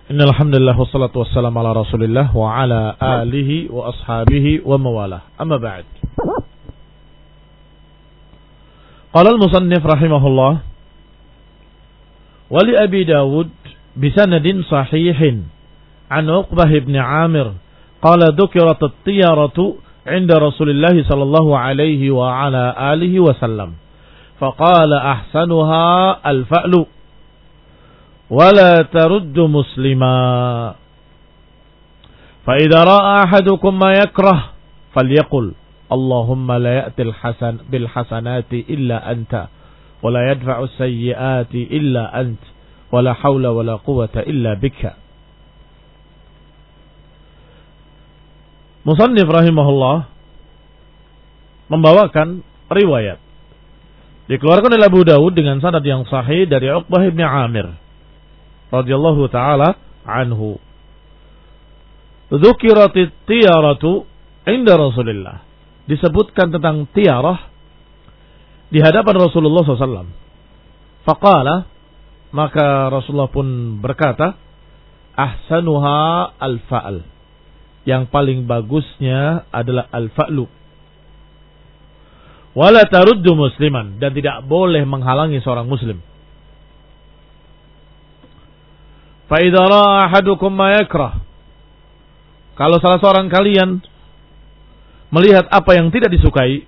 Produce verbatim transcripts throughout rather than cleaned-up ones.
Innal hamdalillah wassalatu wassalamu ala Rasulillah wa ala alihi wa ashabihi wa mawalah. Amma ba'd. Qala al-musannif rahimahullah wa li Abi Dawud bi sanadin sahihin an Uqbah ibn Amir qala dhukirat at-tiyaratu 'inda Rasulillah sallallahu alaihi wa ala alihi wa sallam faqala ahsanuha al-fa'lu ولا ترد مسلما فإذا رأى أحدكم ما يكره فليقل اللهم لا يأتي الحسن بالحسنات إلا أنت ولا يدفع السيئات إلا أنت ولا حول ولا قوة إلا بك. Musannif rahimahullah membawakan riwayat dikeluarkan oleh Abu Dawud dengan sanad yang sahih dari Uqbah ibn Amir radhiyallahu taala anhu. Dzukiratit tiyaratu 'inda Rasulillah. Disebutkan tentang tiarah di hadapan Rasulullah sallallahu alaihi wasallam. Faqala, maka Rasulullah pun berkata, ahsanuha al-fa'al. Yang paling bagusnya adalah al-fa'lu. Wala taruddu musliman, dan tidak boleh menghalangi seorang muslim. فَإِذَا رَأَى أَحَدُكُمْ مَا يَكْرَهُ. Kalau salah seorang kalian melihat apa yang tidak disukai,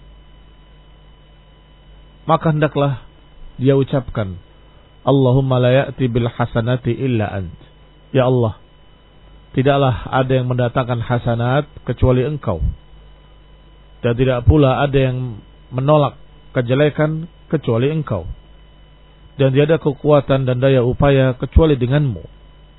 maka hendaklah dia ucapkan, Allahumma la ya'ti bil hasanati illa ant. Ya Allah, tidaklah ada yang mendatangkan hasanat kecuali Engkau, dan tidak pula ada yang menolak kejelekan kecuali Engkau, dan tiada kekuatan dan daya upaya kecuali denganmu.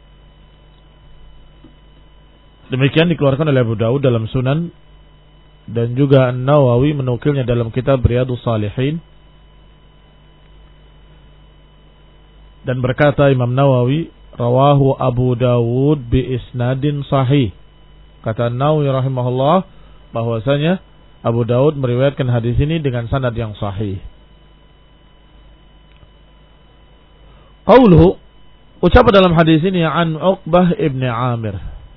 Demikian dikeluarkan oleh Abu Dawud dalam Sunan, dan juga An-Nawawi menukilnya dalam kitab Riyadhus Shalihin. Dan berkata Imam Nawawi, rawahu Abu Dawud bi isnadin sahih. Kata Nawawi rahimahullah bahwasanya Abu Dawud meriwayatkan hadis ini dengan sanad yang sahih. Qauluhu, ucapan dalam hadis ini an Uqbah ibn Amir.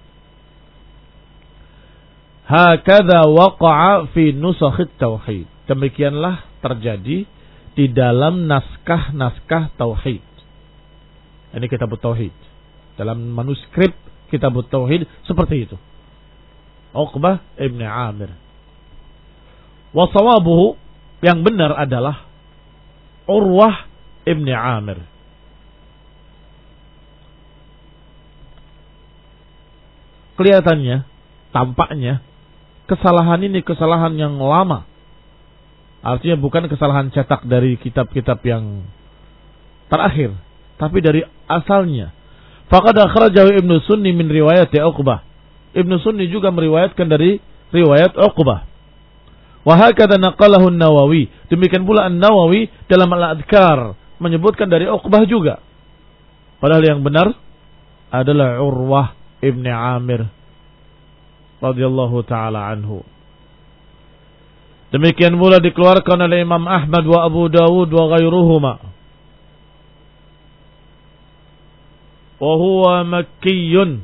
Hakadha waqa'a fi nusakhit tauhid. Demikianlah terjadi di dalam naskah-naskah tauhid. Ini kitab tauhid. Dalam manuskrip kitab tauhid seperti itu. Uqbah ibn Amir. Wa sawabuhu, yang benar adalah Urwah ibn Amir. Kelihatannya, tampaknya kesalahan ini kesalahan yang lama. Artinya bukan kesalahan cetak dari kitab-kitab yang terakhir, tapi dari asalnya. Faqad akhrajahu Ibnu Sunni min riwayat Uqbah. Ibnu Sunni juga meriwayatkan dari riwayat Uqbah. Wa hakadha naqalahu An-Nawawi. Demikian pula An-Nawawi dalam Al-Adhkar menyebutkan dari Uqbah juga. Padahal yang benar adalah Urwah ibn Amir radhiyallahu ta'ala anhu. Demikian pula dikeluarkan oleh Imam Ahmad wa Abu Dawud wa ghairuhuma. Wa huwa makkiyun.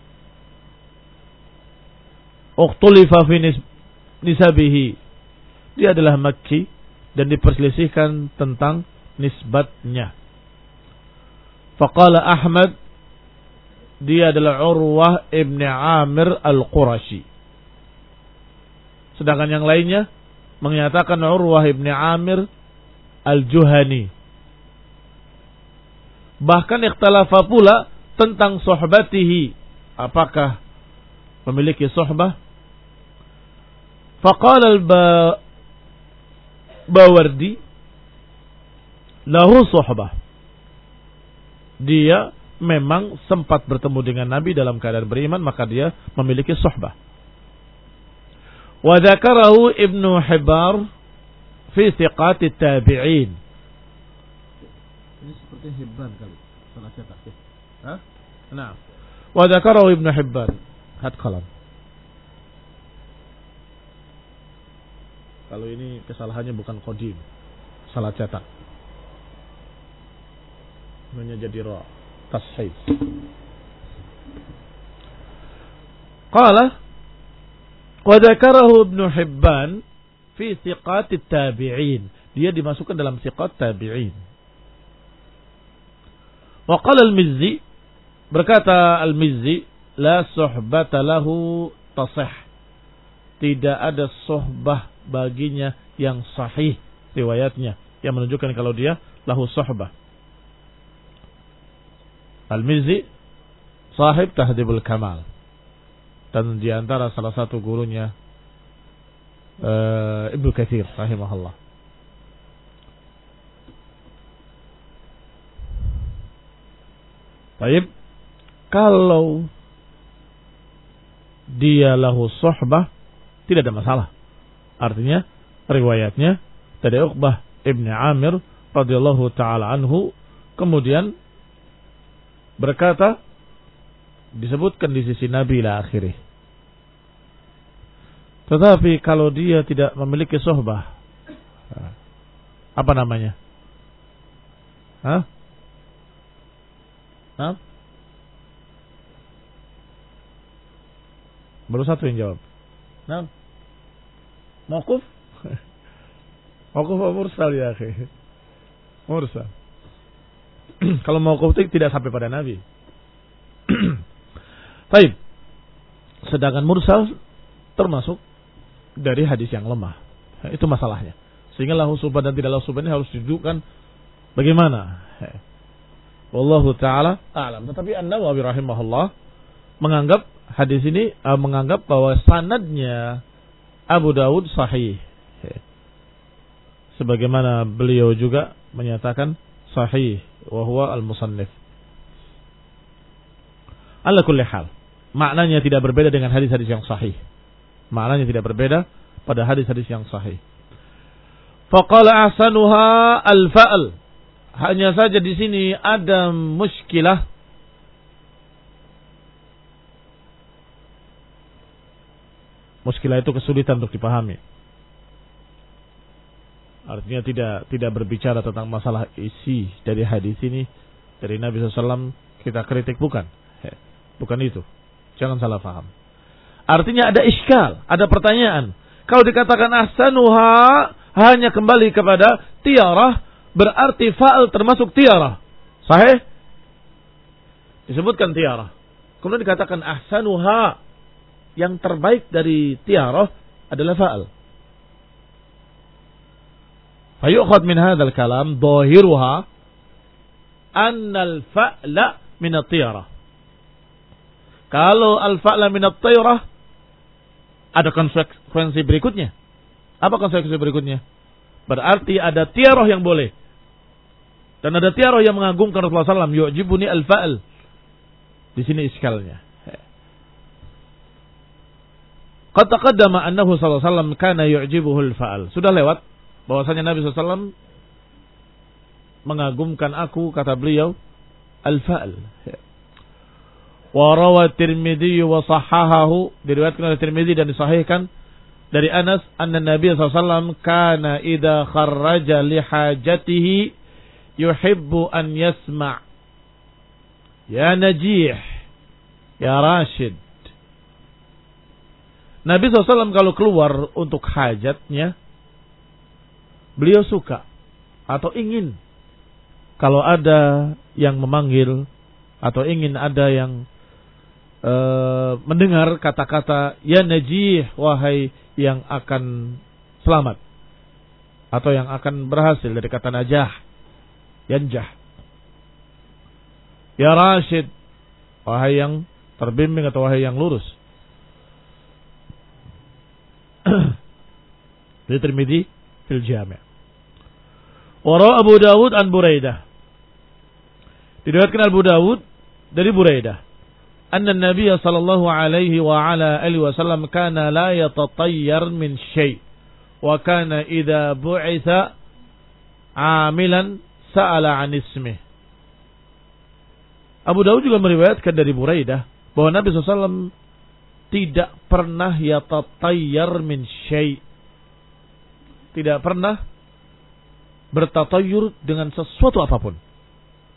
Ukhtulifa fi nisabihi. Dia adalah Makki dan diperselisihkan tentang nisbatnya. Faqala Ahmad, dia adalah Urwah ibn Amir al-Qurashi. Sedangkan yang lainnya menyatakan Urwah ibn Amir al-Juhani. Bahkan ikhtalafa pula tentang sohbatihi, apakah memiliki sohbah. Faqala al-Bawardi lahu sohbah. Dia memang sempat bertemu dengan Nabi dalam keadaan beriman, maka dia memiliki sohbah. Wa dzakarahu Ibnu Hibbar fi thiqatit tabi'in. Ini seperti Hibban kali, salah cetak ya. Hah? Nah. Wa dzakarahu Ibnu Hibban. Hat qalam. Kalau ini kesalahannya bukan qadim, salah cetak. Namanya jadi ra. Tashih. Qala wa dzakarahu Ibnu Hibban fi thiqatit tabi'in. Dia dimasukkan dalam thiqat tabi'in. Wa qala al-Mizzi, berkata al-Mizzi, la suhbata lahu tasih. Tidak ada suhbah baginya yang sahih riwayatnya yang menunjukkan kalau dia lahu suhbah. Al-Mizzi sahib Tahdhibul Kamal, dan di antara salah satu gurunya uh, Ibnu Katsir rahimahullah. Baik, kalau dia lahu suhbah tidak ada masalah. Artinya riwayatnya dari Uqbah ibn Amir radhiyallahu taala anhu, kemudian berkata disebutkan di sisi Nabi ila akhirih. Tetapi kalau dia tidak memiliki suhbah, apa namanya? Hah? Hah? Baru satu yang jawab. Nah, mauquf? Mauquf apa mursal ya akhi? Mursal. Kalau mauquf itu tidak sampai pada Nabi. Baik. Sedangkan mursal termasuk dari hadis yang lemah. Itu masalahnya. Sehingga lahu subhan dan tidak lahu subhan ini harus didudukkan bagaimana? Wallahu taala a'lam. Tetapi An-Nawawi rahimahullah menganggap hadis ini uh, menganggap bahwa sanadnya Abu Dawud sahih. Sebagaimana beliau juga menyatakan sahih wa huwa al-musannif. Ala kulli hal, maknanya tidak berbeda dengan hadis-hadis yang sahih. Maknanya tidak berbeda pada hadis-hadis yang sahih. Faqala ahsanuha al-fa'l. Hanya saja di sini ada muskilah. Muskilah itu kesulitan untuk dipahami. Artinya tidak tidak berbicara tentang masalah isi dari hadis ini dari Nabi shallallahu alaihi wasallam kita kritik, bukan. Bukan itu. Jangan salah paham. Artinya ada iskal, ada pertanyaan. Kalau dikatakan ahsanuha hanya kembali kepada tiarah, berarti fa'al termasuk tiarah. Sahih? Disebutkan tiarah. Kemudian dikatakan ahsanuha, yang terbaik dari tiarah adalah fa'al. Fayukhad min hadzal kalam dhahiruha anna al-fa'la min at-tiarah. Kalau al-fa'la min at-tiarah, ada konsekuensi berikutnya. Apa konsekuensi berikutnya? Berarti ada tiarah yang boleh. Dan ada tiarah yang mengagumkan Rasulullah sallallahu alaihi wasallam. Yu'jibuni al-fa'l. Di sini iskalnya. Qad taqaddama annahu sallallahu alaihi wasallam kana yu'jibuhu al-fa'l. Sudah lewat bahwasanya Nabi sallallahu alaihi wasallam mengagumkan aku, kata beliau, al-fa'l. Wa rawa Tirmidzi wa sahahahu, diriwayatkan oleh Tirmidzi dan disahihkan dari Anas anna Nabi sallallahu alaihi wasallam kana idza kharraja li hajatihi yuhibbu an yasma' ya najih ya Rashid. Nabi sallallahu alaihi wasallam kalau keluar untuk hajatnya, beliau suka atau ingin kalau ada yang memanggil atau ingin ada yang e, mendengar kata-kata ya najih, wahai yang akan selamat atau yang akan berhasil, dari kata najah, yanjah. Ya Rashid, wahai yang terbimbing atau wahai yang lurus. Di Tirmidzi fil Jami'. Wa rawa Abu Dawud an Buraidah. Diriwayatkan Abu Dawud dari Buraidah. Anna Nabi sallallahu alaihi wa ala alihi wasallam kana la yatatayyar min syai'. Wa kana idza bu'itha 'amilan sa'ala 'an ismihi. Abu Dawud juga meriwayatkan dari Buraidah bahwa Nabi sallallahu alaihi wasallam tidak pernah yatatayyar min syai'. Tidak pernah bertatayyur dengan sesuatu apapun.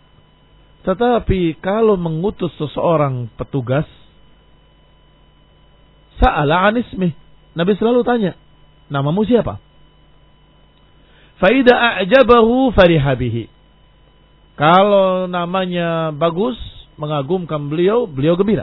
Tetapi kalau mengutus seseorang petugas, Sa'ala an ismih. Nabi selalu tanya, namamu siapa? Fa idza a'jabahu fariha bihi. Kalau namanya bagus, mengagumkan beliau, beliau gembira.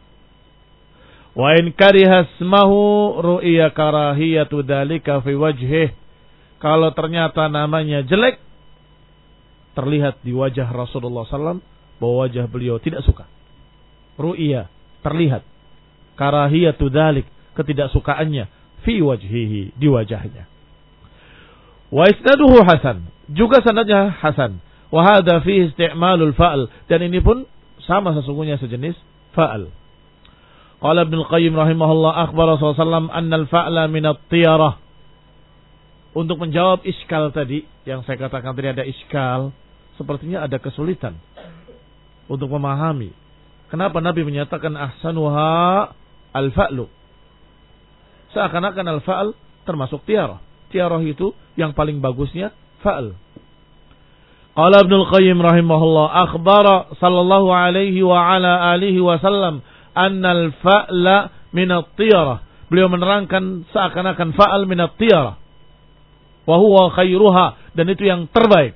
Wa in kariha ismahu ru'iya karahiyatu dzalika fi wajhihi. Kalau ternyata namanya jelek, terlihat di wajah Rasulullah sallallahu alaihi wasallam bahwa wajah beliau tidak suka. Ru'iya, terlihat. Karahiyatu dzalik, ketidaksukaannya fi wajhihi, di wajahnya. Wa isnaduhu hasan, juga sanadnya hasan. Wa hadza fihi isti'malul fa'al, dan ini pun sama sesungguhnya sejenis fa'al. Qala Ibnu Qayyim rahimahullah akhbara sallallahu alaihi wasallam anna al-fa'la min at-tiyarah. Untuk menjawab iskal tadi yang saya katakan tadi ada iskal, sepertinya ada kesulitan untuk memahami kenapa Nabi menyatakan ahsanuha al-fa'lu. Seakan-akan al-fa'al termasuk tiarah. Tiarah itu yang paling bagusnya fa'al. Qala Ibnu Qayyim rahimahullah akhbara sallallahu alaihi wa ala alihi wasallam anna al-fa'la min at-tiyarah. Beliau menerangkan seakan-akan fa'al min at-tiyarah. Wa huwa khairuha, dan itu yang terbaik.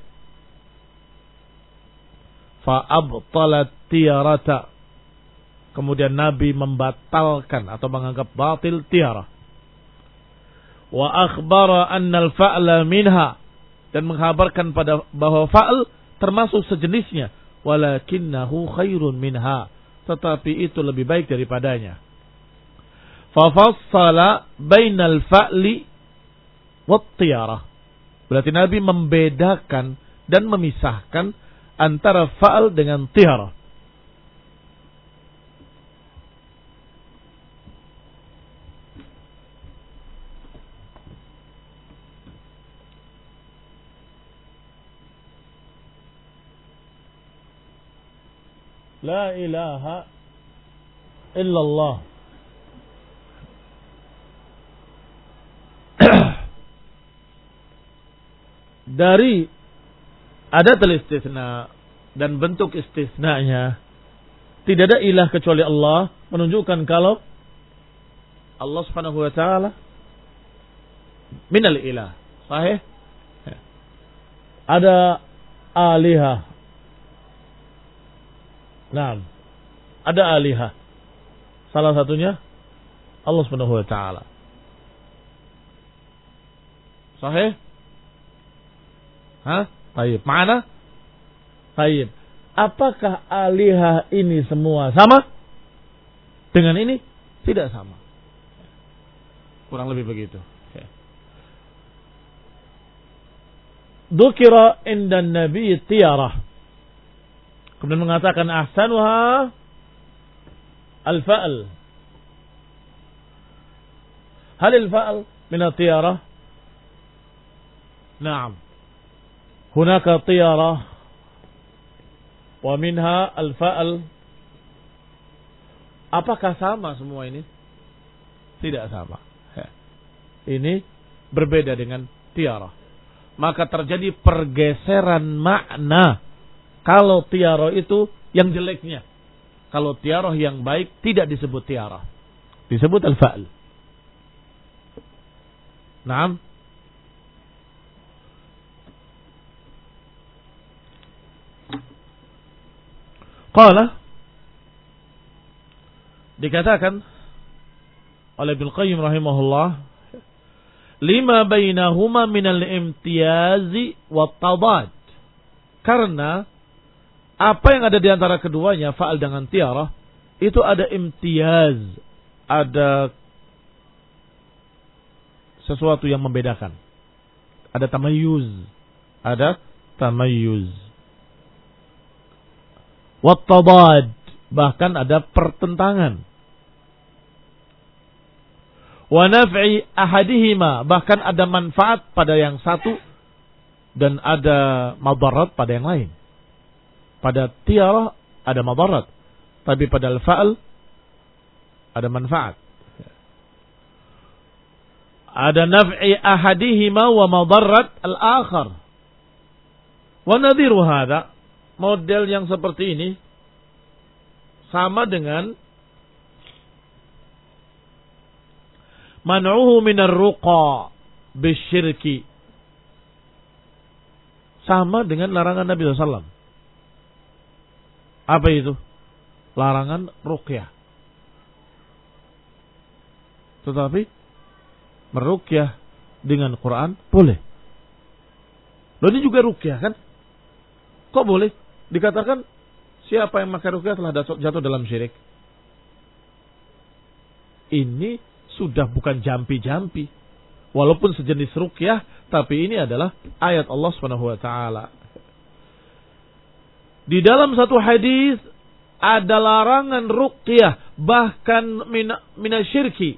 Fa abtalat tiyarata. Kemudian Nabi membatalkan atau menganggap batil tiarah. Wa akhbara anna al-fa'la minha, dan menghabarkan pada bahwa fa'al termasuk sejenisnya, walakinnahu khairun minha, tetapi itu lebih baik daripadanya. Fa fassala bainal fa'li wat tiyarah. Berarti Nabi membedakan dan memisahkan antara fa'al dengan tiyarah. La ilaha illallah. Dari adatul istisna dan bentuk istisnanya, tidak ada ilah kecuali Allah, menunjukkan kalau Allah Subhanahu wa taala minal ilah. Sahih? Ada alihah. Nah, ada alihah. Salah satunya Allah Subhanahu wa taala. Sahih? Hah? Baik. Mana? Baik. Apakah alihah ini semua sama dengan ini? Tidak sama. Kurang lebih begitu. Dzukira indan nabi tiyarah. Kemudian mengatakan ahsanuha al-fa'al. Hal al-fa'al min at-tiyarah? Naam. Hunaka tiyarah wa minha al-fa'al. Apakah sama semua ini? Tidak sama. Ini berbeda dengan tiarah. Maka terjadi pergeseran makna. Kalau tiarah itu yang jeleknya. Kalau tiarah yang baik tidak disebut tiarah. Disebut al-fa'al. Naam. Qala, dikatakan oleh Ibnu Qayyim rahimahullah, lima bainahuma minal imtiyazi wat tadad. Karena apa yang ada di antara keduanya, fa'al dengan tiarah, itu ada imtiyaz, ada sesuatu yang membedakan. Ada tamayyuz, ada tamayyuz. Wat tadad, bahkan ada pertentangan. Wa naf'i ahadihima, bahkan ada manfaat pada yang satu dan ada madarat pada yang lain. Pada tiarah ada madarat, tapi pada al-fa'al ada manfaat. Ada naf'i ahadihima wa madarat al-akhar. Wa nadhiru hadha, model yang seperti ini sama dengan man'uhu minar ruqa bisyirki. Sama dengan larangan Nabi sallallahu alaihi wasallam. Apa itu? Larangan ruqyah. Tetapi meruqyah dengan Quran boleh. Loh, ini juga ruqyah kan? Kok boleh? Dikatakan siapa yang memakai ruqyah telah jatuh dalam syirik. Ini sudah bukan jampi-jampi. Walaupun sejenis ruqyah, tapi ini adalah ayat Allah Subhanahu wa taala. Di dalam satu hadis ada larangan ruqyah bahkan minasyirki.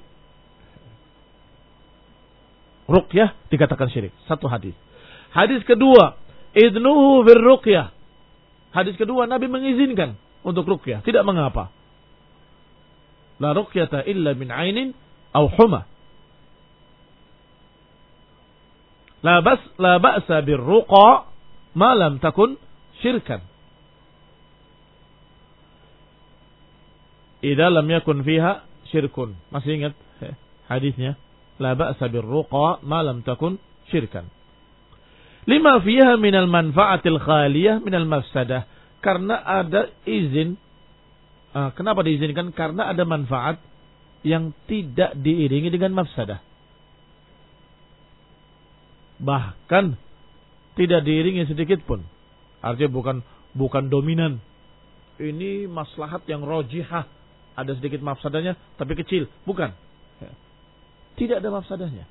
Ruqyah dikatakan syirik. Satu hadis. Hadis kedua, idnuhu fir ruqyah. Hadis kedua, Nabi mengizinkan untuk ruqyah, tidak mengapa. La ruqyata illa min ainin aw huma. La bas la ba'sa bir ruqa ma lam takun syirkan. Idza lam yakun fiha syirkun. Masih ingat hadisnya? La ba'sa bir ruqa ma lam takun syirkan. Lima fiha minal manfaatil khaliyah minal mafsadah. Karena ada izin. Uh, kenapa diizinkan? Karena ada manfaat yang tidak diiringi dengan mafsadah. Bahkan tidak diiringi sedikit pun. Artinya bukan bukan dominan. Ini maslahat yang rojihah. Ada sedikit mafsadahnya tapi kecil. Bukan. Tidak ada mafsadahnya.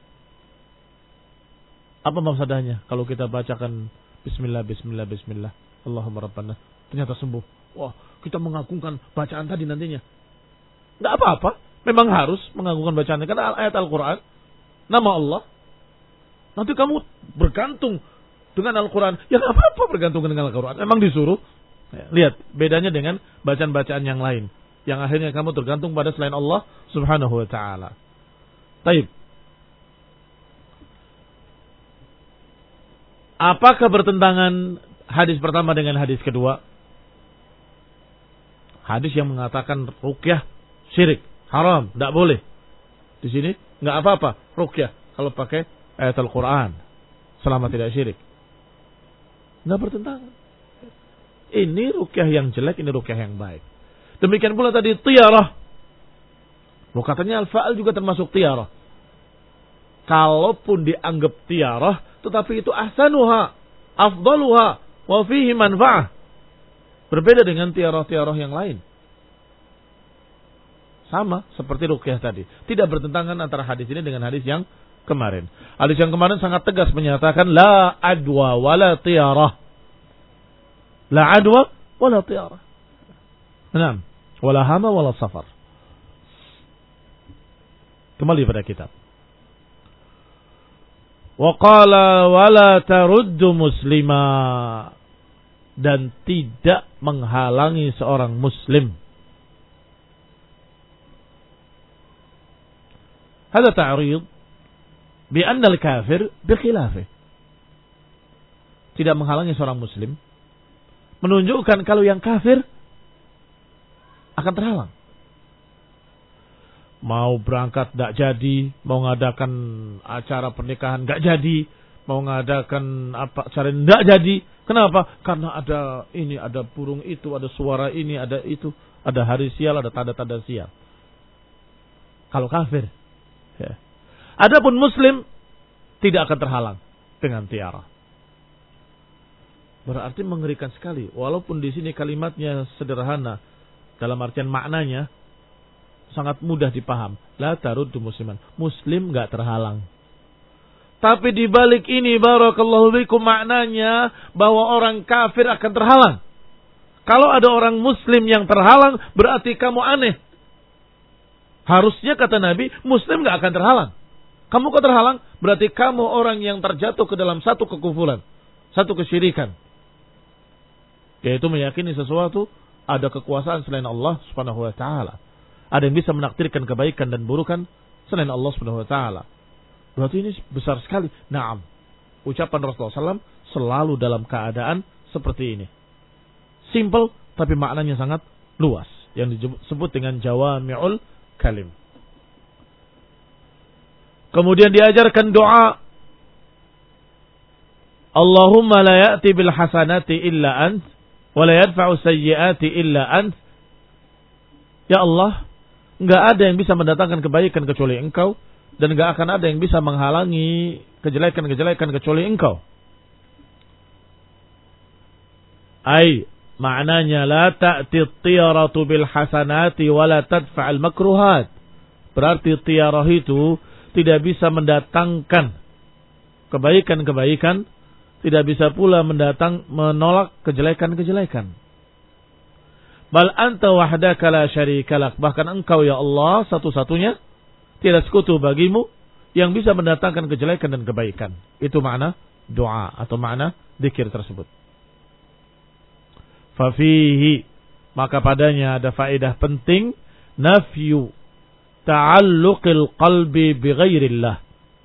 Apa mafsadahnya? Kalau kita bacakan Bismillah, Bismillah, Bismillah, Allahumma Rabbana, ternyata sembuh. Wah, kita mengagungkan bacaan tadi nantinya. Tidak apa-apa. Memang harus mengagungkan bacaannya. Karena ayat Al-Quran, nama Allah. Nanti kamu bergantung dengan Al-Quran. Ya nggak apa-apa bergantung dengan Al-Quran. Memang disuruh. Lihat, bedanya dengan bacaan-bacaan yang lain. Yang akhirnya kamu tergantung pada selain Allah subhanahu wa ta'ala. Taib. Apakah bertentangan hadis pertama dengan hadis kedua? Hadis yang mengatakan ruqyah syirik, haram, tidak boleh. Di sini nggak apa-apa ruqyah kalau pakai ayat Al-Quran selama tidak syirik. Nggak bertentangan. Ini ruqyah yang jelek, ini ruqyah yang baik. Demikian pula tadi tiarah. Loh, katanya al-fa'al juga termasuk tiarah. Kalaupun dianggap tiarah, tetapi itu ahsanuha, afdaluha, wa fihi manfa'ah. Berbeda dengan tiarah-tiarah yang lain. Sama seperti ruqyah tadi. Tidak bertentangan antara hadis ini dengan hadis yang kemarin. Hadis yang kemarin sangat tegas menyatakan la adwa wala tiarah. La adwa wala tiarah. Naam, wala hama wala safar. Kembali pada kitab. Wa qala wala taruddu muslima, dan tidak menghalangi seorang muslim. Hada ta'rid bi anna al-kafir bi khilafih. Tidak menghalangi seorang muslim menunjukkan kalau yang kafir akan terhalang. Mau berangkat tidak jadi, mau ngadakan acara pernikahan tidak jadi, mau ngadakan apa acara tidak jadi. Kenapa? Karena ada ini, ada burung itu, ada suara ini, ada itu, ada hari sial, ada tanda-tanda sial. Kalau kafir, ya. Adapun muslim tidak akan terhalang dengan tiara. Berarti mengerikan sekali. Walaupun di sini kalimatnya sederhana, dalam artian maknanya sangat mudah dipaham. La taruddu musliman. Muslim enggak terhalang. Tapi di balik ini barakallahu bikum maknanya bahwa orang kafir akan terhalang. Kalau ada orang muslim yang terhalang, berarti kamu aneh. Harusnya kata Nabi, muslim enggak akan terhalang. Kamu kok terhalang? Berarti kamu orang yang terjatuh ke dalam satu kekufuran, satu kesyirikan. Yaitu meyakini sesuatu ada kekuasaan selain Allah Subhanahu wa taala. Ada yang bisa menakdirkan kebaikan dan burukan selain Allah Subhanahu wa taala. Berarti ini besar sekali. Naam. Ucapan Rasulullah shallallahu alaihi wasallam selalu dalam keadaan seperti ini. Simple tapi maknanya sangat luas. Yang disebut dengan jawami'ul kalim. Kemudian diajarkan doa. Allahumma la ya'ti bil hasanati illa ant, wa la yadfa'u sayyiati illa ant. Ya Allah, enggak ada yang bisa mendatangkan kebaikan kecuali Engkau, dan enggak akan ada yang bisa menghalangi kejelekan-kejelekan kecuali Engkau. Ai, maknanya la ta'ti at-tiyaratu bil hasanati wa la tadfa'al makruhat. Berarti tiarah itu tidak bisa mendatangkan kebaikan-kebaikan, tidak bisa pula mendatang menolak kejelekan-kejelekan. Bal anta wahdaka la syarikalak. Bahkan Engkau ya Allah satu-satunya, tidak sekutu bagimu yang bisa mendatangkan kejelekan dan kebaikan. Itu makna doa atau makna zikir tersebut. Fafihi, maka padanya ada faedah penting, nafyu ta'alluqil qalbi bi ghairillah.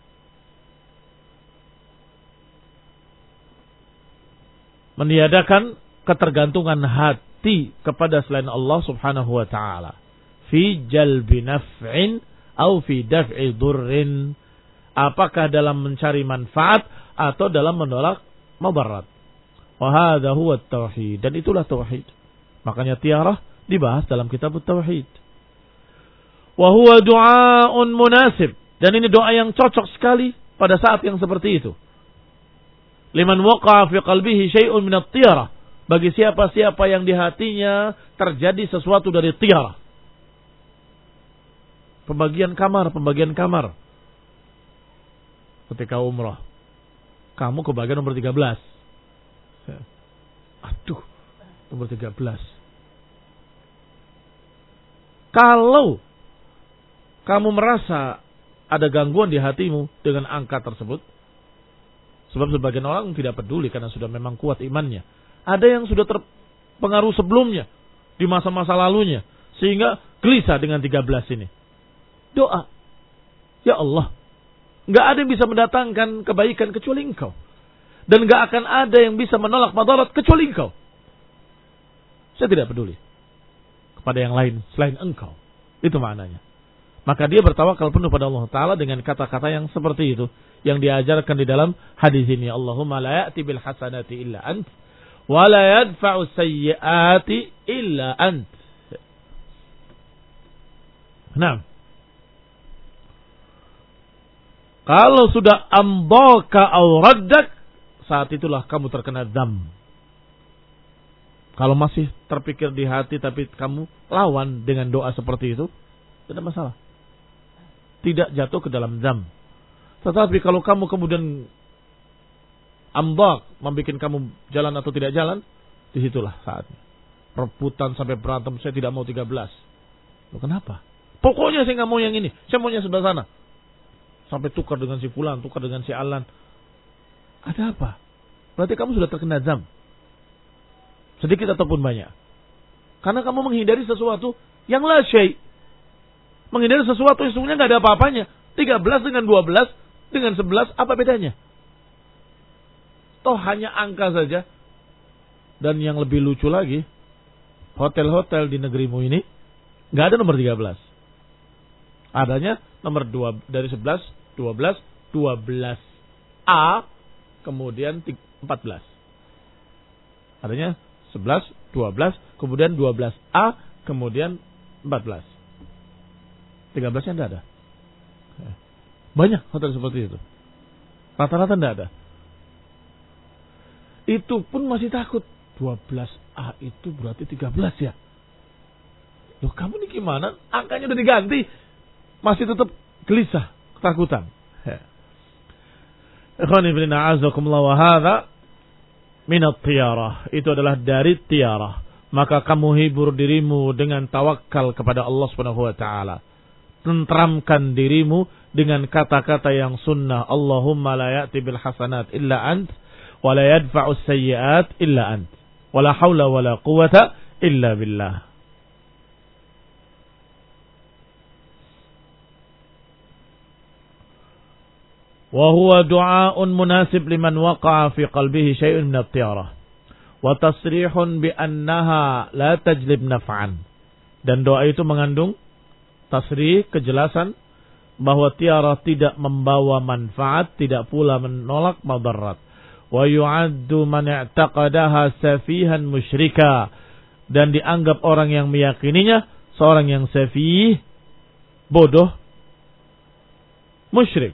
Meniadakan ketergantungan hati kepada selain Allah Subhanahu wa taala fi jalbi naf'in au fi daf'i durrin, apakah dalam mencari manfaat atau dalam menolak mudarat. Wa hadza huwa at-tauhid, dan itulah tauhid. Makanya tiarah dibahas dalam kitab at-tauhid. Wa huwa du'aun munasib, dan ini doa yang cocok sekali pada saat yang seperti itu. Liman waqa'a fi qalbihi syai'un min at-tiyarah, bagi siapa-siapa yang di hatinya terjadi sesuatu dari tiarah. Pembagian kamar, pembagian kamar. Ketika umrah, kamu kebagian nomor tiga belas. Aduh, nomor tiga belas. Kalau kamu merasa ada gangguan di hatimu dengan angka tersebut, sebab sebagian orang tidak peduli karena sudah memang kuat imannya. Ada yang sudah terpengaruh sebelumnya di masa-masa lalunya sehingga gelisah dengan tiga belas ini. Doa, ya Allah, enggak ada yang bisa mendatangkan kebaikan kecuali Engkau, dan enggak akan ada yang bisa menolak madarat kecuali Engkau. Saya tidak peduli kepada yang lain selain Engkau. Itu maknanya. Maka dia bertawakal penuh pada Allah Ta'ala dengan kata-kata yang seperti itu, yang diajarkan di dalam hadis ini. Allahumma la ya'ti bil hasanati illa ant, wa la yadfa'u sayyiati illa ant. Nah, kalau sudah ambaka aw raddak, saat itulah kamu terkena dzam. Kalau masih terpikir di hati tapi kamu lawan dengan doa seperti itu, tidak masalah. Tidak jatuh ke dalam dzam. Tetapi kalau kamu kemudian ambak, membuat kamu jalan atau tidak jalan, disitulah saatnya. Rebutan sampai berantem, saya tidak mau tiga belas. Loh, kenapa? Pokoknya saya nggak mau yang ini, saya maunya sebelah sana. Sampai tukar dengan si fulan, tukar dengan si alan. Ada apa? Berarti kamu sudah terkena dzam. Sedikit ataupun banyak. Karena kamu menghindari sesuatu yang la syai'. Menghindari sesuatu yang sebenarnya nggak ada apa-apanya. tiga belas dengan dua belas, dengan sebelas, apa bedanya? Toh hanya angka saja. Dan yang lebih lucu lagi, hotel-hotel di negerimu ini nggak ada nomor tiga belas. Adanya nomor dua, dari sebelas, dua belas, dua belas A, kemudian empat belas. Adanya sebelas, dua belas, kemudian dua belas A, kemudian empat belas. tiga belasnya tidak ada. Banyak hotel seperti itu. Rata-rata tidak ada. Itu pun masih takut. dua belas A itu berarti tiga belas ya. Loh, kamu ini gimana? Angkanya udah diganti. Masih tetap gelisah, ketakutan. Ikhwani fillah, a'azakumullah, wa hadza minat tiyarah. Itu adalah dari tiyarah. Maka kamu hibur dirimu dengan tawakal kepada Allah Subhanahu wa taala. Tentramkan dirimu dengan kata-kata yang sunnah. Allahumma la ya'ti bil hasanat illa ant, wa la yadfa'u sayyi'at illa ant, wa la hawla wa la quwwata illa billah. Wa huwa du'aun munasib liman waqa'a fi qalbihi syai'un min at-tiyarah, wa tasrihun bi annaha la tajlib naf'an. Dan doa itu mengandung tasrih, kejelasan bahwa tiara tidak membawa manfaat, tidak pula menolak madarat. Wa yu'addu man i'taqadaha safihan musyrika, dan dianggap orang yang meyakininya seorang yang safih, bodoh, musyrik.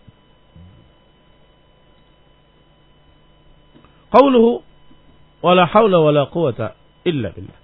Qauluhu wala haula wala quwata illa billah.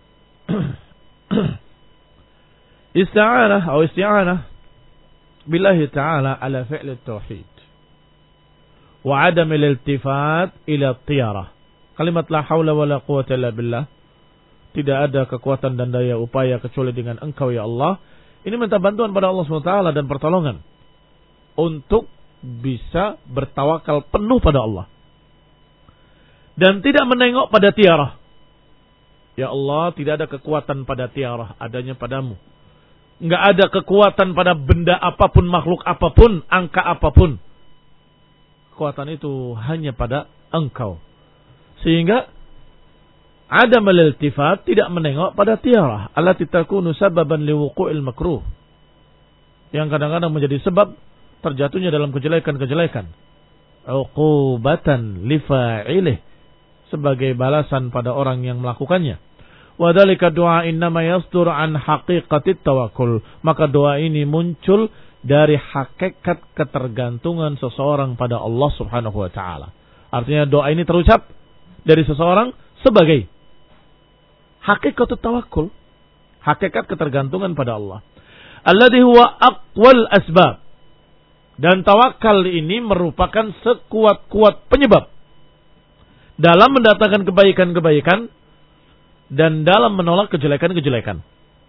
Isti'anah atau isti'anah billahi ta'ala ala fi'l at-tauhid wa 'adam al-iltifat ila at-tiyarah. Kalimat la haula wala quwata illa billah, tidak ada kekuatan dan daya upaya kecuali dengan Engkau ya Allah. Ini minta bantuan pada Allah subhanahu wa taala dan pertolongan untuk bisa bertawakal penuh pada Allah dan tidak menengok pada tiarah. Ya Allah, tidak ada kekuatan pada tiarah, adanya padamu. Enggak ada kekuatan pada benda apapun, makhluk apapun, angka apapun. Kekuatan itu hanya pada Engkau. Sehingga ada meliltifat, tidak menengok pada tiarah. Allati takunu sababan liwuqu'il makruh, yang kadang-kadang menjadi sebab terjatuhnya dalam kejelekan-kejelekan. Uqubatan lifa'ilih, sebagai balasan pada orang yang melakukannya. Wa dzalika du'a innama yasdur an haqiqatit tawakkul. Maka doa ini muncul dari hakikat ketergantungan seseorang pada Allah Subhanahu wa taala. Artinya doa ini terucap dari seseorang sebagai hakikatut tawakkul, hakikat ketergantungan pada Allah. Alladhi huwa aqwal asbab. Dan tawakal ini merupakan sekuat-kuat penyebab dalam mendatangkan kebaikan-kebaikan dan dalam menolak kejelekan-kejelekan.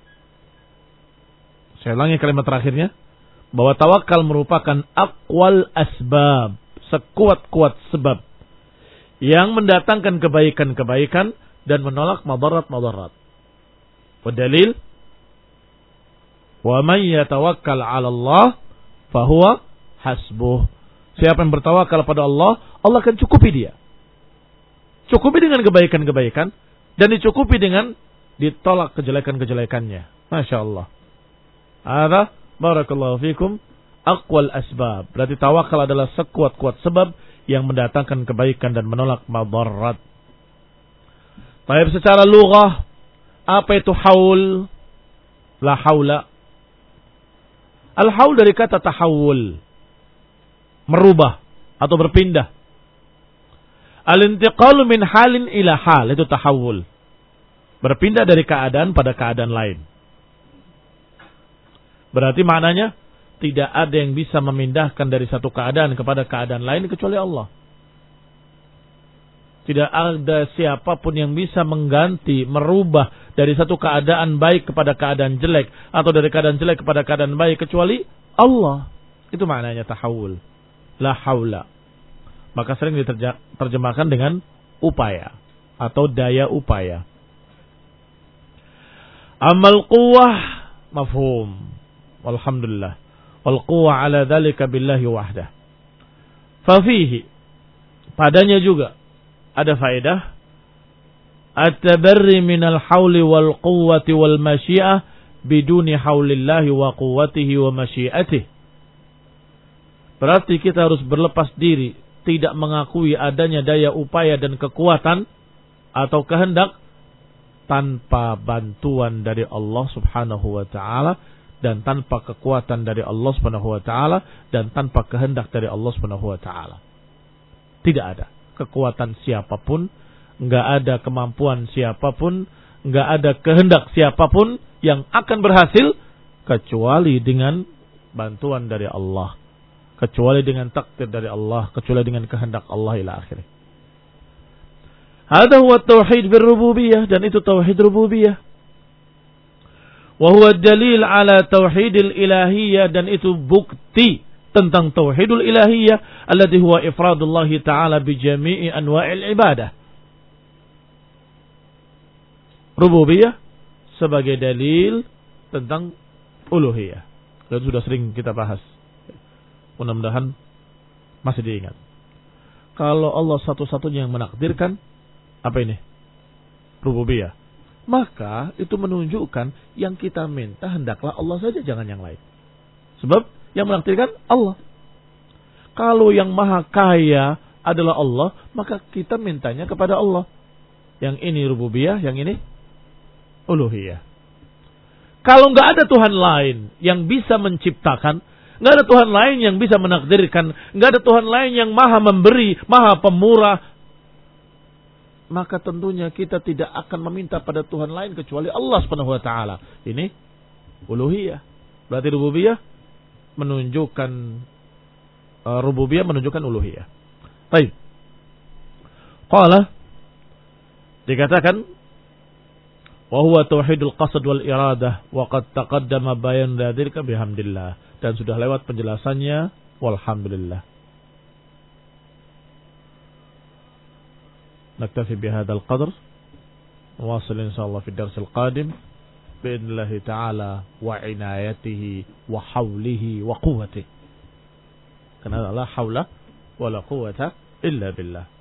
Saya ulangi kalimat terakhirnya, bahwa tawakal merupakan aqwal asbab, sekuat-kuat sebab yang mendatangkan kebaikan-kebaikan dan menolak madarat-madarat. Wadalil, wa man yatawakkal 'ala Allah fahuwa hasbuh. Siapa yang bertawakal pada Allah, Allah akan cukupi dia. Cukupi dengan kebaikan-kebaikan dan dicukupi dengan ditolak kejelekan-kejelekannya. Masya Allah. Ada barakallahu fikum aqwal asbab. Berarti tawakal adalah sekuat-kuat sebab yang mendatangkan kebaikan dan menolak madarat. Baik, secara lughah, apa itu haul? La haula. Al-haul dari kata tahawul, merubah atau berpindah. Al-intiqalu min halin ila hal, itu tahawul. Berpindah dari keadaan pada keadaan lain. Berarti maknanya tidak ada yang bisa memindahkan dari satu keadaan kepada keadaan lain kecuali Allah. Tidak ada siapapun yang bisa mengganti, merubah dari satu keadaan baik kepada keadaan jelek, atau dari keadaan jelek kepada keadaan baik kecuali Allah. Itu maknanya tahawul. La haula. Maka sering diterjemahkan dengan upaya atau daya upaya. Amal quwwah mafhum. Walhamdulillah. Wal quwwah ala dzalika billahi wahdah. Fa fihi, padanya juga ada faedah at-tabarri minal hauli wal quwwati wal masyiah biduni haulillahi wa quwwatihi wa masyiatihi. Berarti kita harus berlepas diri, tidak mengakui adanya daya upaya dan kekuatan atau kehendak tanpa bantuan dari Allah Subhanahu wa taala dan tanpa kekuatan dari Allah Subhanahu wa taala dan tanpa kehendak dari Allah Subhanahu wa taala. Tidak ada kekuatan siapapun, enggak ada kemampuan siapapun, enggak ada kehendak siapapun yang akan berhasil kecuali dengan bantuan dari Allah, kecuali dengan takdir dari Allah, kecuali dengan kehendak Allah ila akhirih. Hada huwa tauhid birrububiyah, dan itu tauhid rububiyah. Wa huwa dalil ala tauhidil ilahiyah, dan itu bukti tentang tauhidul ilahiyah alladhi huwa ifradullah ta'ala bi jami'i anwa'il ibadah. Rububiyah sebagai dalil tentang uluhiyah. Dan sudah sering kita bahas. Mudah-mudahan masih diingat. Kalau Allah satu-satunya yang menakdirkan, apa ini? Rububiyah. Maka itu menunjukkan yang kita minta hendaklah Allah saja, jangan yang lain. Sebab yang menakdirkan Allah. Kalau yang maha kaya adalah Allah, maka kita mintanya kepada Allah. Yang ini rububiyah, yang ini uluhiyah. Kalau nggak ada Tuhan lain yang bisa menciptakan, nggak ada Tuhan lain yang bisa menakdirkan, nggak ada Tuhan lain yang maha memberi, maha pemurah, maka tentunya kita tidak akan meminta pada Tuhan lain kecuali Allah Subhanahu wa taala. Ini uluhiyah. Berarti rububiyah menunjukkan uh, rububiyah menunjukkan uluhiyah. Baik. Qala dikatakan wa huwa tauhidul qasd wal iradah wa qad taqaddama bayan dzalika bihamdillah, dan sudah lewat penjelasannya walhamdulillah. Naktafi bihadzal qadr, wasil insyaallah fi darsil qadim bi'idznillah ta'ala wa inayatihi wa hawlihi wa quwwatihi. Karena la haula wala quwwata illa billah.